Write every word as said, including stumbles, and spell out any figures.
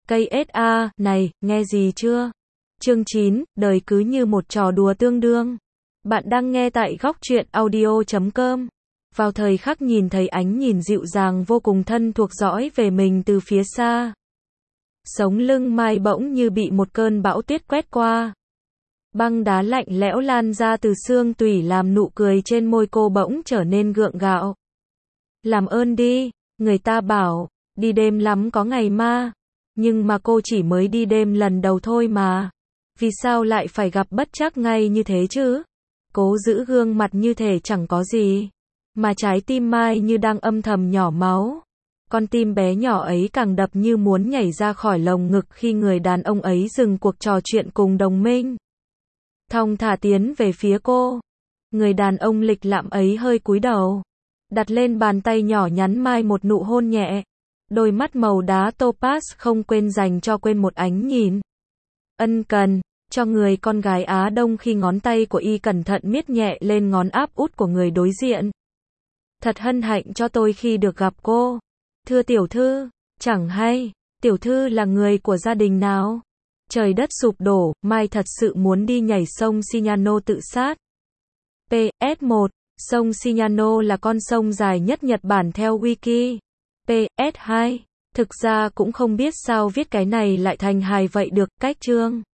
Cây ét a, này, nghe gì chưa? Chương chín, đời cứ như một trò đùa tương đương. Bạn đang nghe tại góc truyện audio chấm com. Vào thời khắc nhìn thấy ánh nhìn dịu dàng vô cùng thân thuộc dõi về mình từ phía xa. Sống lưng Mai bỗng như bị một cơn bão tuyết quét qua. Băng đá lạnh lẽo lan ra từ xương tủy làm nụ cười trên môi cô bỗng trở nên gượng gạo. Làm ơn đi, người ta bảo, đi đêm lắm có ngày ma. Nhưng mà cô chỉ mới đi đêm lần đầu thôi mà. Vì sao lại phải gặp bất trắc ngay như thế chứ? Cố giữ gương mặt như thể chẳng có gì. Mà trái tim Mai như đang âm thầm nhỏ máu. Con tim bé nhỏ ấy càng đập như muốn nhảy ra khỏi lồng ngực khi người đàn ông ấy dừng cuộc trò chuyện cùng đồng minh. Thong thả tiến về phía cô. Người đàn ông lịch lãm ấy hơi cúi đầu. Đặt lên bàn tay nhỏ nhắn Mai một nụ hôn nhẹ. Đôi mắt màu đá topaz không quên dành cho quên một ánh nhìn ân cần cho người con gái Á Đông khi ngón tay của y cẩn thận miết nhẹ lên ngón áp út của người đối diện. Thật hân hạnh cho tôi khi được gặp cô. Thưa tiểu thư, chẳng hay, tiểu thư là người của gia đình nào? Trời đất sụp đổ, Mai thật sự muốn đi nhảy sông Shinano tự sát. pê ét một, sông Shinano là con sông dài nhất Nhật Bản theo wiki. pê ét hai, thực ra cũng không biết sao viết cái này lại thành hài vậy được, cách chương.